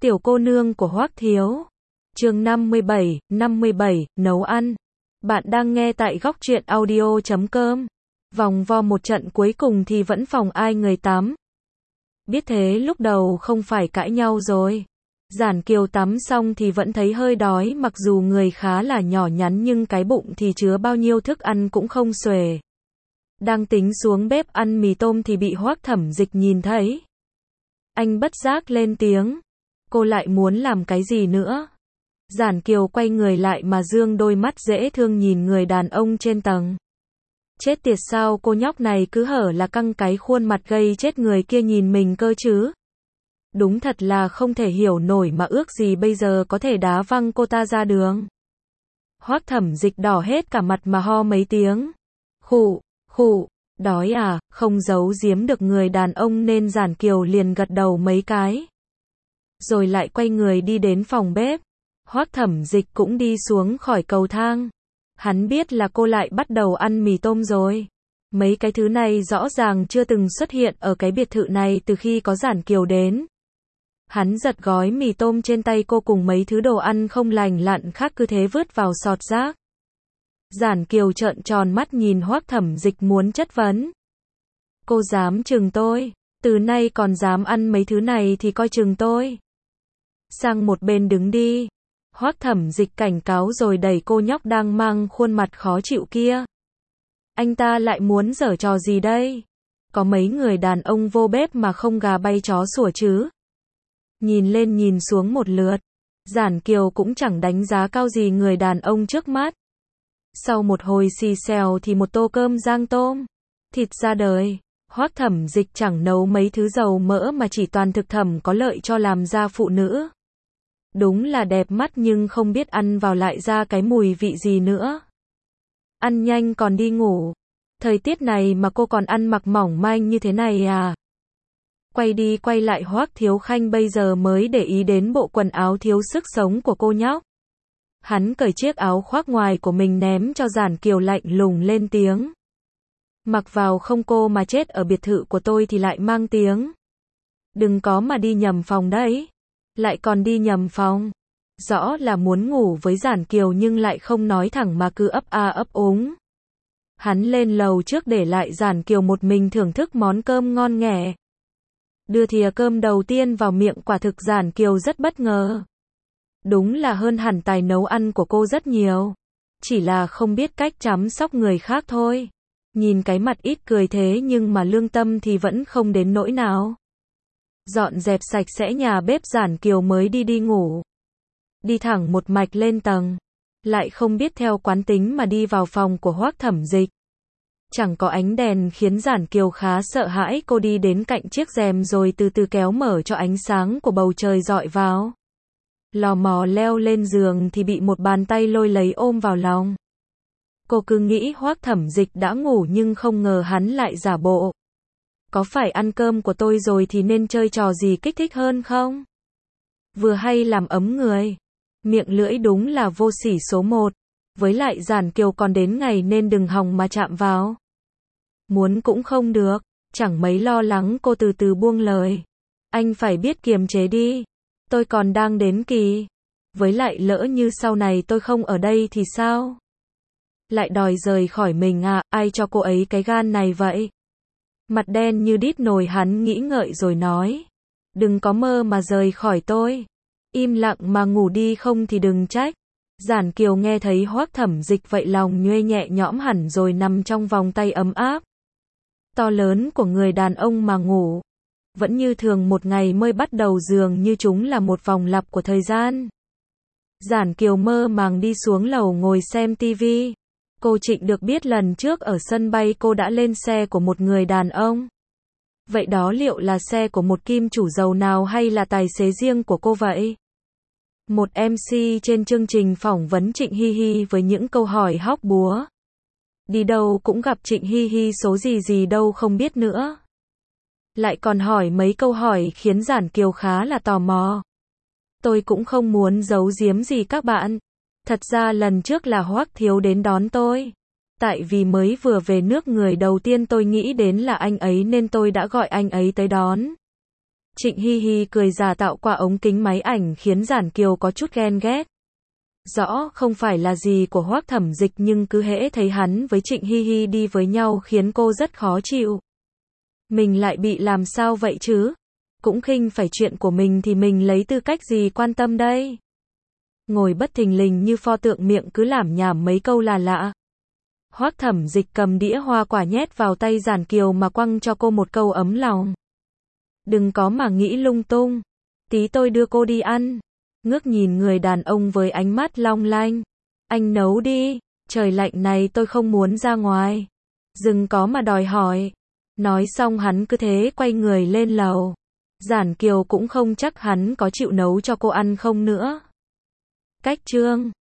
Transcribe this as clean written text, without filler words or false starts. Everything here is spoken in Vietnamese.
Tiểu cô nương của Hoắc Thiếu. Chương 57, nấu ăn. Bạn đang nghe tại góc truyện audio.com. Vòng vo một trận cuối cùng thì vẫn phòng ai người tắm. Biết thế lúc đầu không phải cãi nhau rồi. Giản Kiều tắm xong thì vẫn thấy hơi đói, mặc dù người khá là nhỏ nhắn nhưng cái bụng thì chứa bao nhiêu thức ăn cũng không xuể. Đang tính xuống bếp ăn mì tôm thì bị Hoắc Thẩm Dịch nhìn thấy. Anh bất giác lên tiếng. Cô lại muốn làm cái gì nữa? Giản Kiều quay người lại mà dương đôi mắt dễ thương nhìn người đàn ông trên tầng. Chết tiệt, sao cô nhóc này cứ hở là căng cái khuôn mặt gây chết người kia nhìn mình cơ chứ? Đúng thật là không thể hiểu nổi, mà ước gì bây giờ có thể đá văng cô ta ra đường. Hoắc Thẩm Dịch đỏ hết cả mặt mà ho mấy tiếng. Khụ, khụ, đói à? Không giấu giếm được người đàn ông nên Giản Kiều liền gật đầu mấy cái. Rồi lại quay người đi đến phòng bếp. Hoắc Thẩm Dịch cũng đi xuống khỏi cầu thang. Hắn biết là cô lại bắt đầu ăn mì tôm rồi. Mấy cái thứ này rõ ràng chưa từng xuất hiện ở cái biệt thự này từ khi có Giản Kiều đến. Hắn giật gói mì tôm trên tay cô cùng mấy thứ đồ ăn không lành lặn khác cứ thế vứt vào sọt rác. Giản Kiều trợn tròn mắt nhìn Hoắc Thẩm Dịch muốn chất vấn. Cô dám chừng tôi, từ nay còn dám ăn mấy thứ này thì coi chừng tôi. Sang một bên đứng đi. Hoắc Thẩm Dịch cảnh cáo rồi đẩy cô nhóc đang mang khuôn mặt khó chịu kia. Anh ta lại muốn giở trò gì đây? Có mấy người đàn ông vô bếp mà không gà bay chó sủa chứ? Nhìn lên nhìn xuống một lượt, Giản Kiều cũng chẳng đánh giá cao gì người đàn ông trước mắt. Sau một hồi xì xèo thì một tô cơm rang tôm, thịt ra đời. Hoắc Thẩm Dịch chẳng nấu mấy thứ dầu mỡ mà chỉ toàn thực phẩm có lợi cho làm da phụ nữ. Đúng là đẹp mắt nhưng không biết ăn vào lại ra cái mùi vị gì nữa. Ăn nhanh còn đi ngủ. Thời tiết này mà cô còn ăn mặc mỏng manh như thế này à? Quay đi quay lại Hoắc Thiếu Khanh bây giờ mới để ý đến bộ quần áo thiếu sức sống của cô nhóc. Hắn cởi chiếc áo khoác ngoài của mình ném cho Giản Kiều, lạnh lùng lên tiếng. Mặc vào không cô mà chết ở biệt thự của tôi thì lại mang tiếng. Đừng có mà đi nhầm phòng đấy. Lại còn đi nhầm phòng. Rõ là muốn ngủ với Giản Kiều nhưng lại không nói thẳng mà cứ ấp a ấp úng. Hắn lên lầu trước để lại Giản Kiều một mình thưởng thức món cơm ngon nghẻ. Đưa thìa cơm đầu tiên vào miệng, quả thực Giản Kiều rất bất ngờ. Đúng là hơn hẳn tài nấu ăn của cô rất nhiều. Chỉ là không biết cách chăm sóc người khác thôi. Nhìn cái mặt ít cười thế nhưng mà lương tâm thì vẫn không đến nỗi nào. Dọn dẹp sạch sẽ nhà bếp, Giản Kiều mới đi ngủ. Đi thẳng một mạch lên tầng. Lại không biết theo quán tính mà đi vào phòng của Hoắc Thẩm Dịch. Chẳng có ánh đèn khiến Giản Kiều khá sợ hãi. Cô đi đến cạnh chiếc rèm rồi từ từ kéo mở cho ánh sáng của bầu trời dọi vào. Lò mò leo lên giường thì bị một bàn tay lôi lấy ôm vào lòng. Cô cứ nghĩ Hoắc Thẩm Dịch đã ngủ nhưng không ngờ hắn lại giả bộ. Có phải ăn cơm của tôi rồi thì nên chơi trò gì kích thích hơn không? Vừa hay làm ấm người. Miệng lưỡi đúng là vô sỉ số 1. Với lại Giản Kiều còn đến ngày nên đừng hòng mà chạm vào. Muốn cũng không được. Chẳng mấy lo lắng, cô từ từ buông lời. Anh phải biết kiềm chế đi. Tôi còn đang đến kỳ. Với lại lỡ như sau này tôi không ở đây thì sao? Lại đòi rời khỏi mình à? Ai cho cô ấy cái gan này vậy? Mặt đen như đít nồi, hắn nghĩ ngợi rồi nói. Đừng có mơ mà rời khỏi tôi. Im lặng mà ngủ đi không thì đừng trách. Giản Kiều nghe thấy Hoắc Thẩm Dịch vậy lòng nhuê nhẹ nhõm hẳn rồi nằm trong vòng tay ấm áp to lớn của người đàn ông mà ngủ. Vẫn như thường, một ngày mới bắt đầu dường như chúng là một vòng lặp của thời gian. Giản Kiều mơ màng đi xuống lầu ngồi xem tivi. Cô Trịnh được biết lần trước ở sân bay cô đã lên xe của một người đàn ông. Vậy đó liệu là xe của một kim chủ giàu nào hay là tài xế riêng của cô vậy? Một MC trên chương trình phỏng vấn Trịnh Hy Hy với những câu hỏi hóc búa. Đi đâu cũng gặp Trịnh Hy Hy, số gì đâu không biết nữa. Lại còn hỏi mấy câu hỏi khiến Giản Kiều khá là tò mò. Tôi cũng không muốn giấu giếm gì các bạn. Thật ra lần trước là Hoắc Thiếu đến đón tôi. Tại vì mới vừa về nước, người đầu tiên tôi nghĩ đến là anh ấy nên tôi đã gọi anh ấy tới đón. Trịnh Hi Hi cười giả tạo qua ống kính máy ảnh khiến Giản Kiều có chút ghen ghét. Rõ không phải là gì của Hoắc Thẩm Dịch nhưng cứ hễ thấy hắn với Trịnh Hi Hi đi với nhau khiến cô rất khó chịu. Mình lại bị làm sao vậy chứ? Cũng khinh phải chuyện của mình thì mình lấy tư cách gì quan tâm đây? Ngồi bất thình lình như pho tượng miệng cứ lảm nhảm mấy câu là lạ. Hoắc Thẩm Dịch cầm đĩa hoa quả nhét vào tay Giản Kiều mà quăng cho cô một câu ấm lòng. Đừng có mà nghĩ lung tung. Tí tôi đưa cô đi ăn. Ngước nhìn người đàn ông với ánh mắt long lanh. Anh nấu đi. Trời lạnh này tôi không muốn ra ngoài. Đừng có mà đòi hỏi. Nói xong hắn cứ thế quay người lên lầu. Giản Kiều cũng không chắc hắn có chịu nấu cho cô ăn không nữa. Cách chương